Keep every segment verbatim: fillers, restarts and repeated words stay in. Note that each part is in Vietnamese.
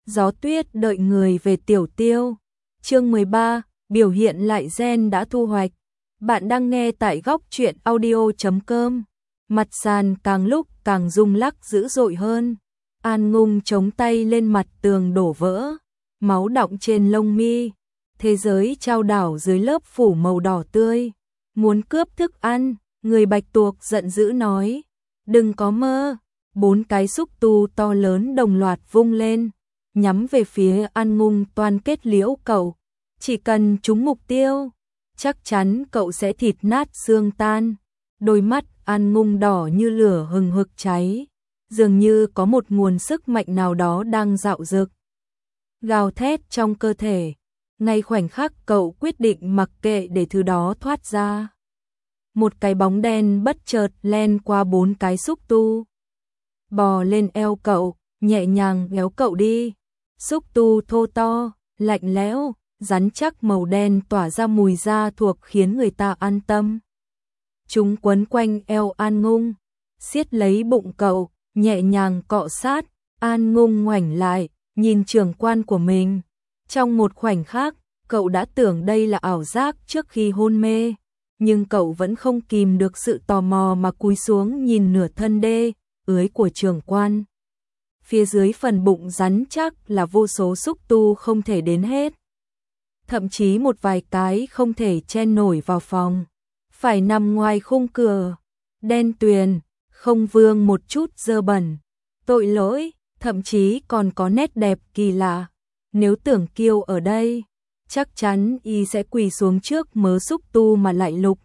Gió tuyết đợi người về tiểu tiêu. Chương mười ba, biểu hiện lại gen đã thu hoạch. Bạn đang nghe tại góc truyện audio chấm com. Mặt sàn càng lúc càng rung lắc dữ dội hơn. An Ngung chống tay lên mặt tường đổ vỡ, máu đọng trên lông mi. Thế giới trao đảo dưới lớp phủ màu đỏ tươi. Muốn cướp thức ăn, người bạch tuộc giận dữ nói. Đừng có mơ. Bốn cái xúc tu to lớn đồng loạt vung lên, nhắm về phía An Ngung toan kết liễu cậu. Chỉ cần trúng mục tiêu, chắc chắn cậu sẽ thịt nát xương tan. Đôi mắt An Ngung đỏ như lửa hừng hực cháy, dường như có một nguồn sức mạnh nào đó đang dạo dực, gào thét trong cơ thể. Ngay khoảnh khắc cậu quyết định mặc kệ để thứ đó thoát ra, một cái bóng đen bất chợt len qua bốn cái xúc tu, bò lên eo cậu, nhẹ nhàng kéo cậu đi. Xúc tu thô to, lạnh lẽo, rắn chắc màu đen tỏa ra mùi da thuộc khiến người ta an tâm. Chúng quấn quanh eo An Ngung, siết lấy bụng cậu, nhẹ nhàng cọ sát. An Ngung ngoảnh lại, nhìn trưởng quan của mình. Trong một khoảnh khắc, cậu đã tưởng đây là ảo giác trước khi hôn mê, nhưng cậu vẫn không kìm được sự tò mò mà cúi xuống nhìn nửa thân đê ưới của trưởng quan. Phía dưới phần bụng rắn chắc là vô số xúc tu không thể đến hết. Thậm chí một vài cái không thể chen nổi vào phòng, phải nằm ngoài khung cửa. Đen tuyền, không vương một chút dơ bẩn, tội lỗi, thậm chí còn có nét đẹp kỳ lạ. Nếu Tưởng Kiêu ở đây, chắc chắn y sẽ quỳ xuống trước mớ xúc tu mà lại lục.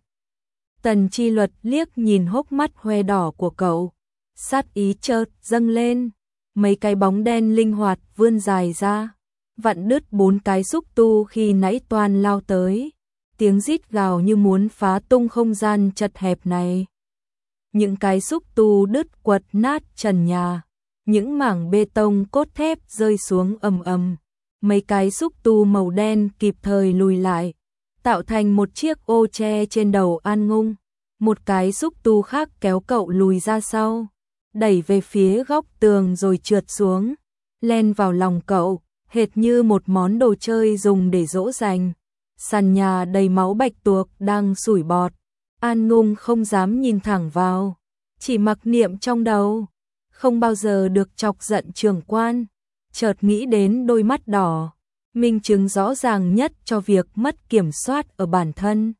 Tần Chi Luật liếc nhìn hốc mắt hoe đỏ của cậu, sát ý chợt dâng lên. Mấy cái bóng đen linh hoạt vươn dài ra, vặn đứt bốn cái xúc tu khi nãy toan lao tới. Tiếng rít gào như muốn phá tung không gian chật hẹp này. Những cái xúc tu đứt quật nát trần nhà, những mảng bê tông cốt thép rơi xuống ầm ầm. Mấy cái xúc tu màu đen kịp thời lùi lại, tạo thành một chiếc ô che trên đầu An Ngung. Một cái xúc tu khác kéo cậu lùi ra sau, đẩy về phía góc tường rồi trượt xuống, len vào lòng cậu, hệt như một món đồ chơi dùng để dỗ dành. Sàn nhà đầy máu bạch tuộc đang sủi bọt. An Ngung không dám nhìn thẳng vào, chỉ mặc niệm trong đầu, không bao giờ được chọc giận trưởng quan. Chợt nghĩ đến đôi mắt đỏ, minh chứng rõ ràng nhất cho việc mất kiểm soát ở bản thân.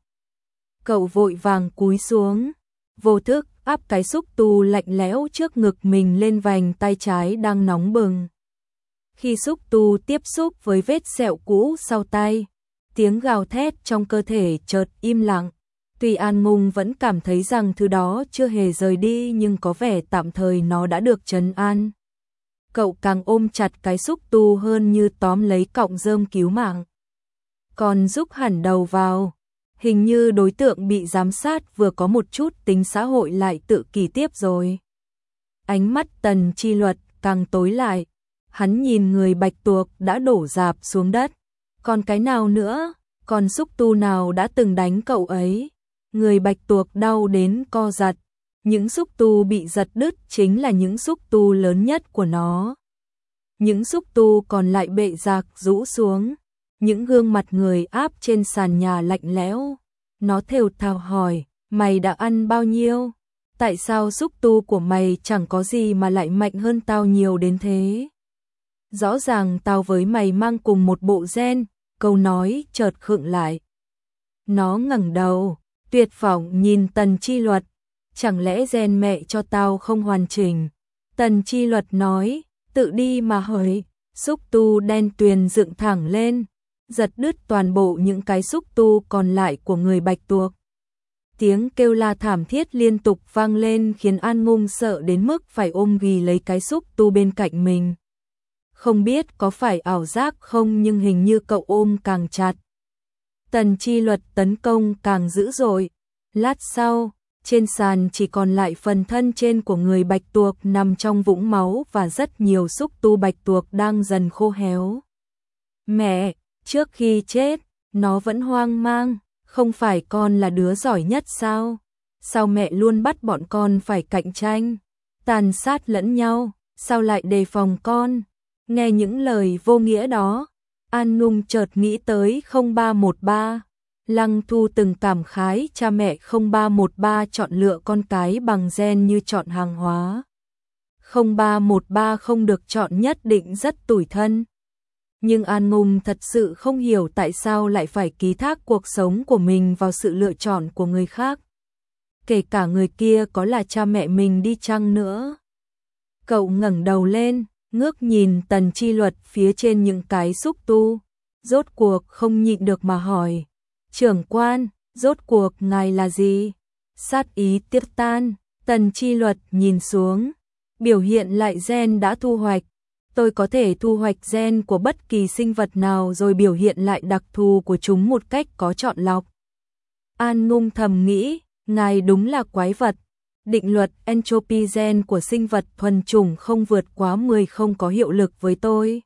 Cậu vội vàng cúi xuống, vô thức áp cái xúc tu lạnh lẽo trước ngực mình lên vành tay trái đang nóng bừng. Khi xúc tu tiếp xúc với vết sẹo cũ sau tay, tiếng gào thét trong cơ thể chợt im lặng. Tuy An Ngung vẫn cảm thấy rằng thứ đó chưa hề rời đi, nhưng có vẻ tạm thời nó đã được trấn an. Cậu càng ôm chặt cái xúc tu hơn, như tóm lấy cọng rơm cứu mạng. Còn rúc hẳn đầu vào, hình như đối tượng bị giám sát vừa có một chút tính xã hội lại tự kỷ tiếp rồi. Ánh mắt Tần Chi Luật càng tối lại, hắn nhìn người bạch tuộc đã đổ rạp xuống đất. Còn cái nào nữa, còn xúc tu nào đã từng đánh cậu ấy? Người bạch tuộc đau đến co giật. Những xúc tu bị giật đứt chính là những xúc tu lớn nhất của nó. Những xúc tu còn lại bệ rạc rũ xuống, những gương mặt người áp trên sàn nhà lạnh lẽo. Nó thều thào hỏi, mày đã ăn bao nhiêu? Tại sao xúc tu của mày chẳng có gì mà lại mạnh hơn tao nhiều đến thế? Rõ ràng tao với mày mang cùng một bộ gen. Câu nói chợt khựng lại. Nó ngẩng đầu, tuyệt vọng nhìn Tần Chi Luật. Chẳng lẽ gen mẹ cho tao không hoàn chỉnh? Tần Chi Luật nói, tự đi mà hỡi. Xúc tu đen tuyền dựng thẳng lên, giật đứt toàn bộ những cái xúc tu còn lại của người bạch tuộc. Tiếng kêu la thảm thiết liên tục vang lên khiến An Ngung sợ đến mức phải ôm ghì lấy cái xúc tu bên cạnh mình. Không biết có phải ảo giác không, nhưng hình như cậu ôm càng chặt. Tần Chi Luật tấn công càng dữ dội. Lát sau, trên sàn chỉ còn lại phần thân trên của người bạch tuộc nằm trong vũng máu và rất nhiều xúc tu bạch tuộc đang dần khô héo. Mẹ, trước khi chết, nó vẫn hoang mang. Không phải con là đứa giỏi nhất sao? Sao mẹ luôn bắt bọn con phải cạnh tranh, tàn sát lẫn nhau? Sao lại đề phòng con? Nghe những lời vô nghĩa đó, An Ngung chợt nghĩ tới không ba một ba. Lăng Thu từng cảm khái cha mẹ không ba một ba chọn lựa con cái bằng gen như chọn hàng hóa. không ba một ba không được chọn nhất định rất tủi thân. Nhưng An Ngung thật sự không hiểu tại sao lại phải ký thác cuộc sống của mình vào sự lựa chọn của người khác. Kể cả người kia có là cha mẹ mình đi chăng nữa. Cậu ngẩng đầu lên, ngước nhìn Tần Chi Luật phía trên những cái xúc tu. Rốt cuộc không nhịn được mà hỏi. Trưởng quan, rốt cuộc ngài là gì? Sát ý tiếp tan, Tần Chi Luật nhìn xuống. Biểu hiện lại gen đã thu hoạch. Tôi có thể thu hoạch gen của bất kỳ sinh vật nào rồi biểu hiện lại đặc thù của chúng một cách có chọn lọc. An Ngung thầm nghĩ, ngài đúng là quái vật. Định luật entropy gen của sinh vật thuần chủng không vượt quá mười không có hiệu lực với tôi.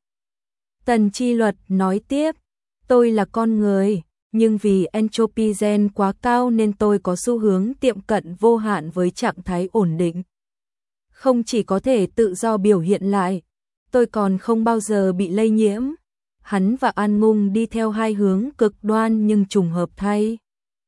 Tần Chi Luật nói tiếp, tôi là con người, nhưng vì entropy gen quá cao nên tôi có xu hướng tiệm cận vô hạn với trạng thái ổn định. Không chỉ có thể tự do biểu hiện lại, tôi còn không bao giờ bị lây nhiễm. Hắn và An Ngung đi theo hai hướng cực đoan nhưng trùng hợp thay.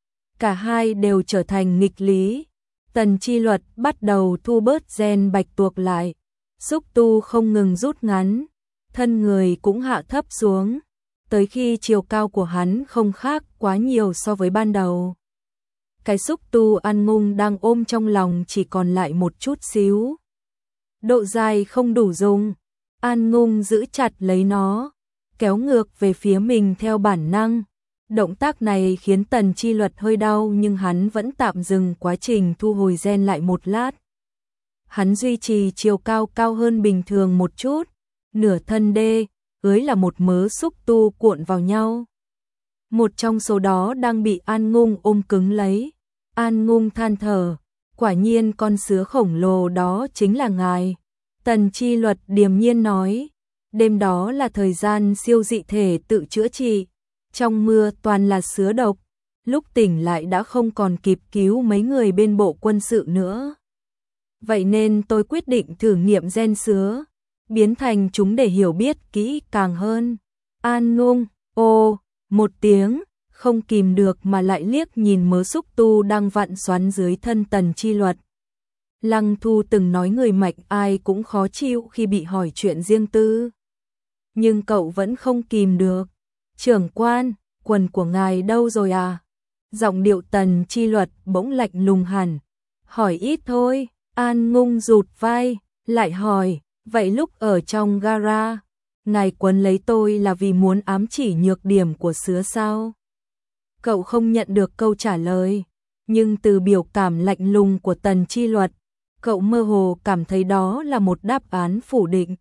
Cả hai đều trở thành nghịch lý. Tần Chi Luật bắt đầu thu bớt gen bạch tuộc lại. Xúc tu không ngừng rút ngắn. Thân người cũng hạ thấp xuống. Tới khi chiều cao của hắn không khác quá nhiều so với ban đầu. Cái xúc tu An Ngung đang ôm trong lòng chỉ còn lại một chút xíu. Độ dài không đủ dùng. An Ngung giữ chặt lấy nó, kéo ngược về phía mình theo bản năng. Động tác này khiến Tần Chi Luật hơi đau nhưng hắn vẫn tạm dừng quá trình thu hồi gen lại một lát. Hắn duy trì chiều cao cao hơn bình thường một chút, nửa thân đê, dưới là một mớ xúc tu cuộn vào nhau. Một trong số đó đang bị An Ngung ôm cứng lấy. An Ngung than thở, quả nhiên con sứa khổng lồ đó chính là ngài. Tần Chi Luật điềm nhiên nói, đêm đó là thời gian siêu dị thể tự chữa trị, trong mưa toàn là sứa độc, lúc tỉnh lại đã không còn kịp cứu mấy người bên bộ quân sự nữa. Vậy nên tôi quyết định thử nghiệm gen sứa, biến thành chúng để hiểu biết kỹ càng hơn. An Ngung, ô, một tiếng, không kìm được mà lại liếc nhìn mớ xúc tu đang vặn xoắn dưới thân Tần Chi Luật. Lăng Thu từng nói người mạnh ai cũng khó chịu khi bị hỏi chuyện riêng tư. Nhưng cậu vẫn không kìm được. Trưởng quan, quần của ngài đâu rồi à? Giọng điệu Tần Chi Luật bỗng lạnh lùng hẳn. Hỏi ít thôi. An Ngung rụt vai, lại hỏi, vậy lúc ở trong gara, ngài quấn lấy tôi là vì muốn ám chỉ nhược điểm của sứa sao? Cậu không nhận được câu trả lời, nhưng từ biểu cảm lạnh lùng của Tần Chi Luật, cậu mơ hồ cảm thấy đó là một đáp án phủ định.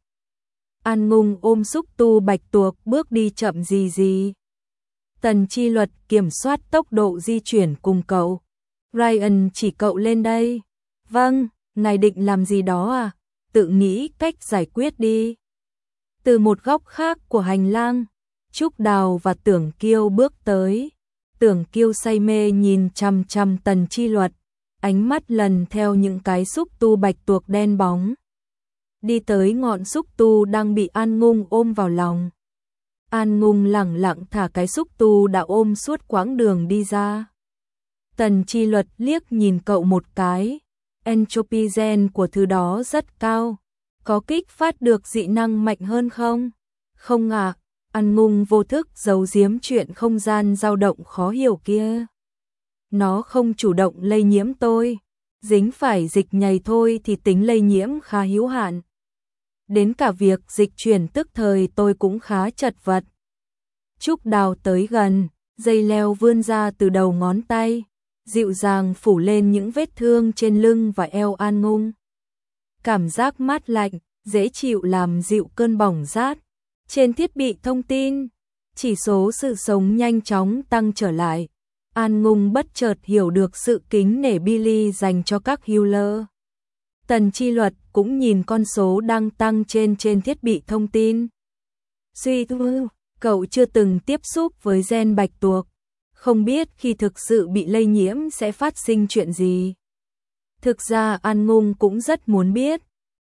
An Ngung ôm xúc tu bạch tuộc bước đi chậm gì gì. Tần Chi Luật kiểm soát tốc độ di chuyển cùng cậu. Ryan chỉ cậu lên đây. Vâng, ngài định làm gì đó à? Tự nghĩ cách giải quyết đi. Từ một góc khác của hành lang, Trúc Đào và Tưởng Kiêu bước tới. Tưởng Kiêu say mê nhìn chằm chằm Tần Chi Luật, ánh mắt lần theo những cái xúc tu bạch tuộc đen bóng. Đi tới ngọn xúc tu đang bị An Ngung ôm vào lòng. An Ngung lẳng lặng thả cái xúc tu đã ôm suốt quãng đường đi ra. Tần Chi Luật liếc nhìn cậu một cái. Entropy gen của thứ đó rất cao. Có kích phát được dị năng mạnh hơn không? Không ạ. À, An Ngung vô thức giấu giếm chuyện không gian dao động khó hiểu kia. Nó không chủ động lây nhiễm tôi. Dính phải dịch nhầy thôi thì tính lây nhiễm khá hữu hạn. Đến cả việc dịch chuyển tức thời tôi cũng khá chật vật. Trúc Đào tới gần, dây leo vươn ra từ đầu ngón tay, dịu dàng phủ lên những vết thương trên lưng và eo An Ngung. Cảm giác mát lạnh, dễ chịu làm dịu cơn bỏng rát. Trên thiết bị thông tin, chỉ số sự sống nhanh chóng tăng trở lại. An Ngung bất chợt hiểu được sự kính nể Billy dành cho các healer. Tần Chi Luật cũng nhìn con số đang tăng trên trên thiết bị thông tin. Suy tư, cậu chưa từng tiếp xúc với gen bạch tuộc, không biết khi thực sự bị lây nhiễm sẽ phát sinh chuyện gì. Thực ra An Ngung cũng rất muốn biết,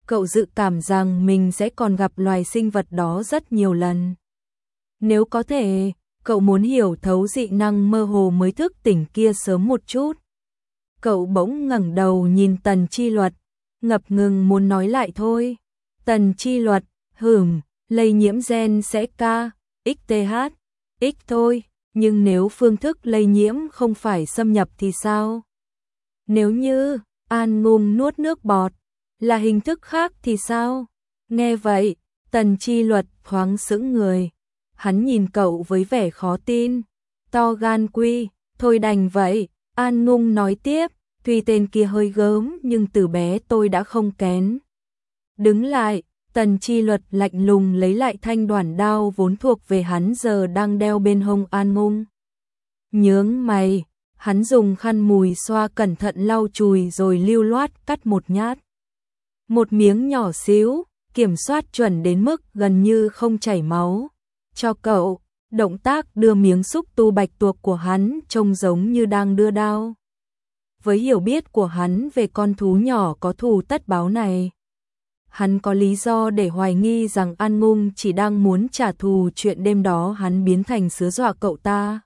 cậu dự cảm rằng mình sẽ còn gặp loài sinh vật đó rất nhiều lần. Nếu có thể, cậu muốn hiểu thấu dị năng mơ hồ mới thức tỉnh kia sớm một chút. Cậu bỗng ngẩng đầu nhìn Tần Chi Luật, ngập ngừng muốn nói lại thôi. Tần Chi Luật, hửm, lây nhiễm gen sẽ K, X T H, X thôi, nhưng nếu phương thức lây nhiễm không phải xâm nhập thì sao? Nếu như, An Ngung nuốt nước bọt, là hình thức khác thì sao? Nghe vậy, Tần Chi Luật thoáng sững người. Hắn nhìn cậu với vẻ khó tin. To gan quy, thôi đành vậy. An Ngung nói tiếp, tuy tên kia hơi gớm nhưng từ bé tôi đã không kén. Đứng lại, Tần Chi Luật lạnh lùng lấy lại thanh đoản đao vốn thuộc về hắn giờ đang đeo bên hông An Ngung. Nhướng mày, hắn dùng khăn mùi xoa cẩn thận lau chùi rồi lưu loát cắt một nhát. Một miếng nhỏ xíu, kiểm soát chuẩn đến mức gần như không chảy máu. Cho cậu, động tác đưa miếng xúc tu bạch tuộc của hắn trông giống như đang đưa đao. Với hiểu biết của hắn về con thú nhỏ có thù tất báo này, hắn có lý do để hoài nghi rằng An Ngung chỉ đang muốn trả thù chuyện đêm đó hắn biến thành sứa dọa cậu ta.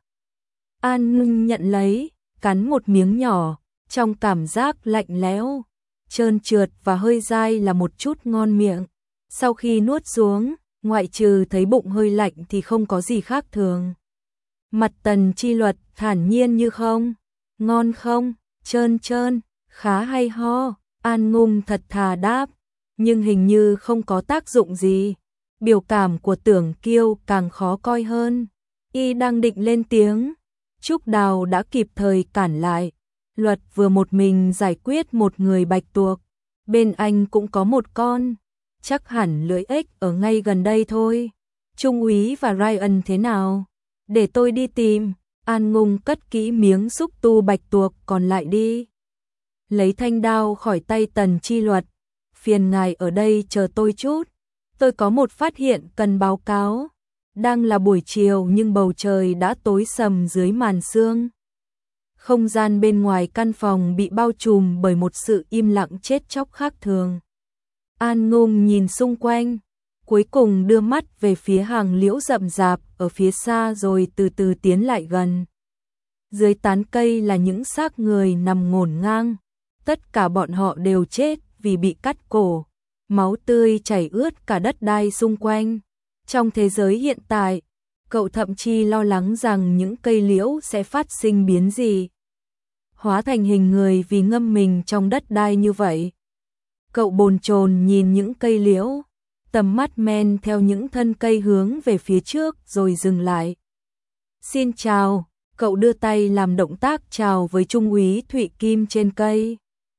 An Ngung nhận lấy, cắn một miếng nhỏ, trong cảm giác lạnh lẽo, trơn trượt và hơi dai là một chút ngon miệng. Sau khi nuốt xuống, ngoại trừ thấy bụng hơi lạnh thì không có gì khác thường. Mặt Tần Chi Luật thản nhiên như không. Ngon không? Trơn trơn, khá hay ho. An Ngung thật thà đáp, nhưng hình như không có tác dụng gì. Biểu cảm của Tưởng Kiêu càng khó coi hơn. Y đang định lên tiếng, Trúc Đào đã kịp thời cản lại. Luật vừa một mình giải quyết một người bạch tuộc, bên anh cũng có một con, chắc hẳn lưỡi ếch ở ngay gần đây thôi. Trung úy và Ryan thế nào? Để tôi đi tìm. An Ngung cất kỹ miếng xúc tu bạch tuộc còn lại đi. Lấy thanh đao khỏi tay Tần Chi Luật. Phiền ngài ở đây chờ tôi chút. Tôi có một phát hiện cần báo cáo. Đang là buổi chiều nhưng bầu trời đã tối sầm dưới màn sương. Không gian bên ngoài căn phòng bị bao trùm bởi một sự im lặng chết chóc khác thường. An Ngung nhìn xung quanh, cuối cùng đưa mắt về phía hàng liễu rậm rạp ở phía xa rồi từ từ tiến lại gần. Dưới tán cây là những xác người nằm ngổn ngang, tất cả bọn họ đều chết vì bị cắt cổ, máu tươi chảy ướt cả đất đai xung quanh. Trong thế giới hiện tại, cậu thậm chí lo lắng rằng những cây liễu sẽ phát sinh biến gì, hóa thành hình người vì ngâm mình trong đất đai như vậy. Cậu bồn chồn nhìn những cây liễu, tầm mắt men theo những thân cây hướng về phía trước rồi dừng lại. Xin chào, cậu đưa tay làm động tác chào với Trung úy Thụy Kim trên cây.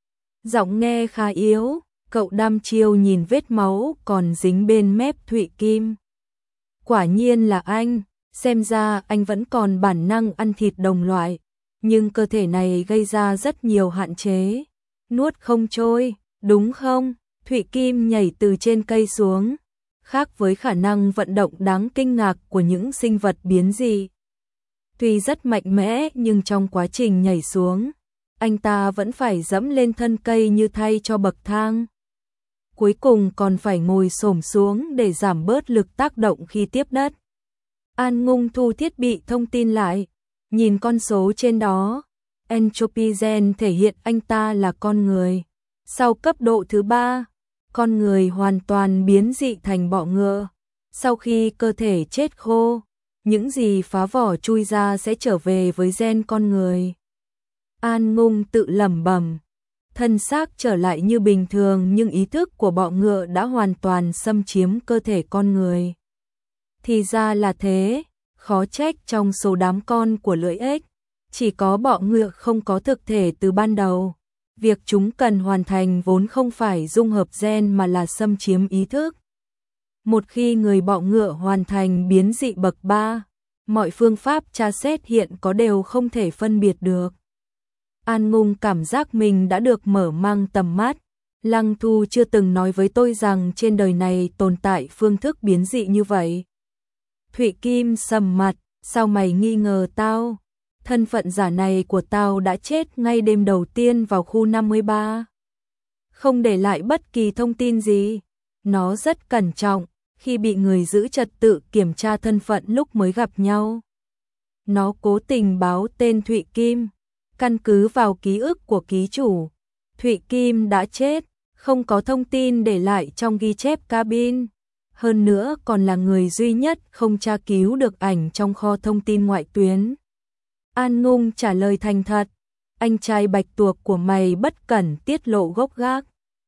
Giọng nghe khá yếu, cậu đăm chiêu nhìn vết máu còn dính bên mép Thụy Kim. Quả nhiên là anh, xem ra anh vẫn còn bản năng ăn thịt đồng loại, nhưng cơ thể này gây ra rất nhiều hạn chế. Nuốt không trôi, đúng không? Thụy Kim nhảy từ trên cây xuống, khác với khả năng vận động đáng kinh ngạc của những sinh vật biến dị. Tuy rất mạnh mẽ nhưng trong quá trình nhảy xuống, anh ta vẫn phải dẫm lên thân cây như thay cho bậc thang. Cuối cùng còn phải ngồi xổm xuống để giảm bớt lực tác động khi tiếp đất. An Ngung thu thiết bị thông tin lại, nhìn con số trên đó. Entropy gen thể hiện anh ta là con người. Sau cấp độ thứ ba, con người hoàn toàn biến dị thành bọ ngựa. Sau khi cơ thể chết khô, những gì phá vỏ chui ra sẽ trở về với gen con người. An Ngung tự lẩm bẩm, thân xác trở lại như bình thường nhưng ý thức của bọ ngựa đã hoàn toàn xâm chiếm cơ thể con người. Thì ra là thế, khó trách trong số đám con của lưỡi ếch, chỉ có bọ ngựa không có thực thể từ ban đầu. Việc chúng cần hoàn thành vốn không phải dung hợp gen mà là xâm chiếm ý thức. Một khi người bọ ngựa hoàn thành biến dị bậc ba, mọi phương pháp tra xét hiện có đều không thể phân biệt được. An Ngung cảm giác mình đã được mở mang tầm mắt. Lăng Thu chưa từng nói với tôi rằng trên đời này tồn tại phương thức biến dị như vậy. Thụy Kim sầm mặt, sao mày nghi ngờ tao? Thân phận giả này của tao đã chết ngay đêm đầu tiên vào khu năm mươi ba. không để lại bất kỳ thông tin gì. Nó rất cẩn trọng khi bị người giữ trật tự kiểm tra thân phận lúc mới gặp nhau. Nó cố tình báo tên Thụy Kim, căn cứ vào ký ức của ký chủ. Thụy Kim đã chết, không có thông tin để lại trong ghi chép cabin. Hơn nữa còn là người duy nhất không tra cứu được ảnh trong kho thông tin ngoại tuyến. An Ngung trả lời thành thật, anh trai Bạch Tuộc của mày bất cẩn tiết lộ gốc gác.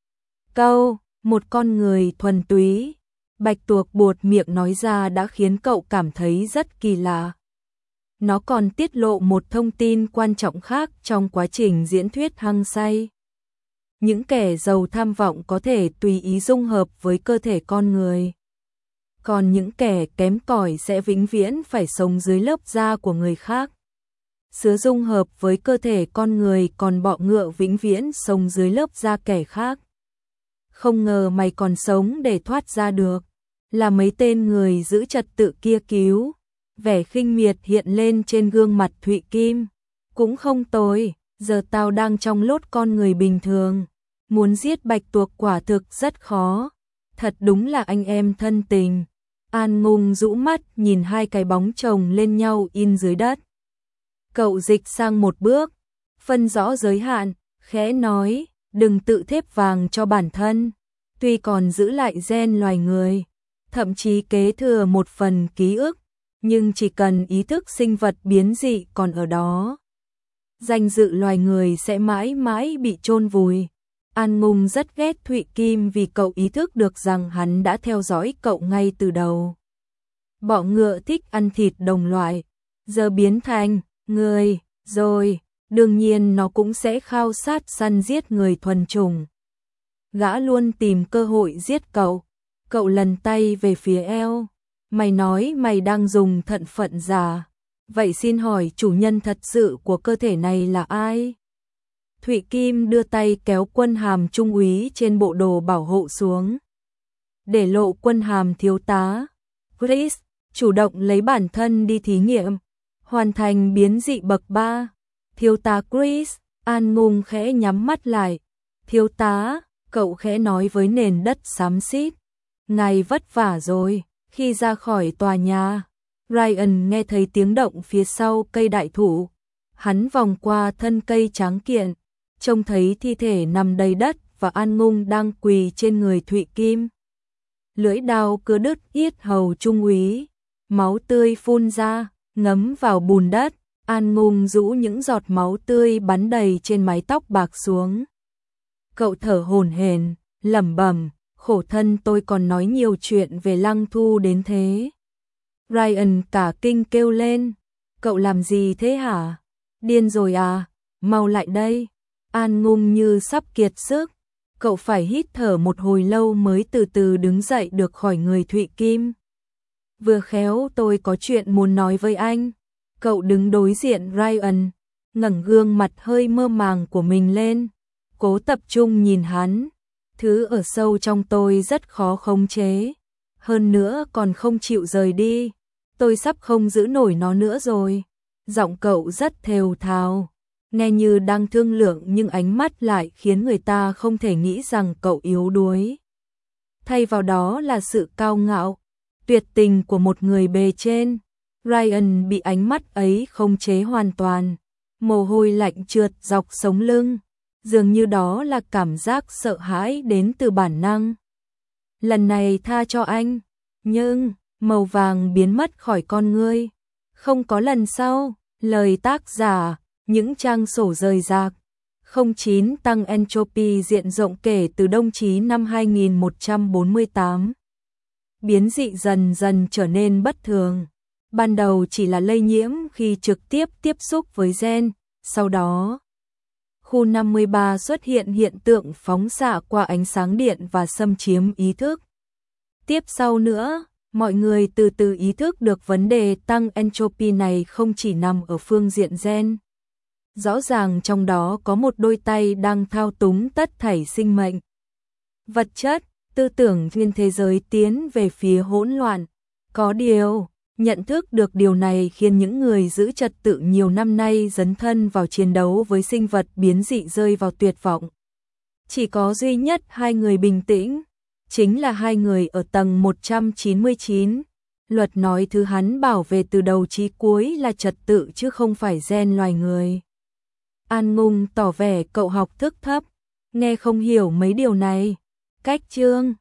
Câu, một con người thuần túy, Bạch Tuộc buột miệng nói ra đã khiến cậu cảm thấy rất kỳ lạ. Nó còn tiết lộ một thông tin quan trọng khác trong quá trình diễn thuyết hăng say. Những kẻ giàu tham vọng có thể tùy ý dung hợp với cơ thể con người. Còn những kẻ kém cỏi sẽ vĩnh viễn phải sống dưới lớp da của người khác. Sứa dung hợp với cơ thể con người, còn bọ ngựa vĩnh viễn sống dưới lớp da kẻ khác. Không ngờ mày còn sống để thoát ra được. Là mấy tên người giữ trật tự kia cứu. Vẻ khinh miệt hiện lên trên gương mặt Thụy Kim. Cũng không tồi, giờ tao đang trong lốt con người bình thường. Muốn giết Bạch Tuộc quả thực rất khó. Thật đúng là anh em thân tình. An Ngung rũ mắt nhìn hai cái bóng chồng lên nhau in dưới đất. Cậu dịch sang một bước, phân rõ giới hạn, khẽ nói, đừng tự thếp vàng cho bản thân. Tuy còn giữ lại gen loài người, thậm chí kế thừa một phần ký ức, nhưng chỉ cần ý thức sinh vật biến dị còn ở đó, danh dự loài người sẽ mãi mãi bị chôn vùi. An Ngung rất ghét Thụy Kim vì cậu ý thức được rằng hắn đã theo dõi cậu ngay từ đầu. Bọ ngựa thích ăn thịt đồng loại, giờ biến thành người rồi, đương nhiên nó cũng sẽ khao sát săn giết người thuần chủng. Gã luôn tìm cơ hội giết cậu. Cậu lần tay về phía eo. Mày nói mày đang dùng thận phận giả. Vậy xin hỏi chủ nhân thật sự của cơ thể này là ai? Thụy Kim đưa tay kéo quân hàm trung úy trên bộ đồ bảo hộ xuống. Để lộ quân hàm thiếu tá. Chris chủ động lấy bản thân đi thí nghiệm. Hoàn thành biến dị bậc ba. Thiếu tá Chris, An Ngung khẽ nhắm mắt lại. Thiếu tá, cậu khẽ nói với nền đất xám xít. Ngài vất vả rồi. Khi ra khỏi tòa nhà, Ryan nghe thấy tiếng động phía sau cây đại thụ. Hắn vòng qua thân cây tráng kiện, trông thấy thi thể nằm đầy đất và An Ngung đang quỳ trên người Thụy Kim. Lưỡi đao cứa đứt yết hầu trung úy, máu tươi phun ra, ngấm vào bùn đất. An Ngung rũ những giọt máu tươi bắn đầy trên mái tóc bạc xuống. Cậu thở hổn hển, lẩm bẩm, khổ thân tôi còn nói nhiều chuyện về Lăng Thu đến thế. Ryan cả kinh kêu lên, cậu làm gì thế hả? Điên rồi à? Mau lại đây. An Ngung như sắp kiệt sức, cậu phải hít thở một hồi lâu mới từ từ đứng dậy được khỏi người Thụy Kim. Vừa khéo tôi có chuyện muốn nói với anh. Cậu đứng đối diện Ryan, ngẩng gương mặt hơi mơ màng của mình lên, cố tập trung nhìn hắn. Thứ ở sâu trong tôi rất khó khống chế, hơn nữa còn không chịu rời đi. Tôi sắp không giữ nổi nó nữa rồi. Giọng cậu rất thều thào, nghe như đang thương lượng nhưng ánh mắt lại khiến người ta không thể nghĩ rằng cậu yếu đuối. Thay vào đó là sự cao ngạo, tuyệt tình của một người bề trên. Ryan bị ánh mắt ấy khống chế hoàn toàn, mồ hôi lạnh trượt dọc sống lưng, dường như đó là cảm giác sợ hãi đến từ bản năng. Lần này tha cho anh, nhưng màu vàng biến mất khỏi con ngươi. Không có lần sau. Lời tác giả, những trang sổ rời rạc. không chín tăng entropy diện rộng kể từ Đông Chí năm hai nghìn một trăm bốn mươi tám. Biến dị dần dần trở nên bất thường. Ban đầu chỉ là lây nhiễm khi trực tiếp tiếp xúc với gen, sau đó khu năm mươi ba xuất hiện hiện tượng phóng xạ qua ánh sáng điện và xâm chiếm ý thức. Tiếp sau nữa, mọi người từ từ ý thức được vấn đề tăng entropy này không chỉ nằm ở phương diện gen. Rõ ràng trong đó có một đôi tay đang thao túng tất thảy sinh mệnh. Vật chất, tư tưởng trên thế giới tiến về phía hỗn loạn. Có điều, nhận thức được điều này khiến những người giữ trật tự nhiều năm nay dấn thân vào chiến đấu với sinh vật biến dị rơi vào tuyệt vọng. Chỉ có duy nhất hai người bình tĩnh, chính là hai người ở tầng một trăm chín mươi chín. Luật nói thứ hắn bảo vệ từ đầu chí cuối là trật tự chứ không phải gen loài người. An Ngung tỏ vẻ cậu học thức thấp, nghe không hiểu mấy điều này. Cách chương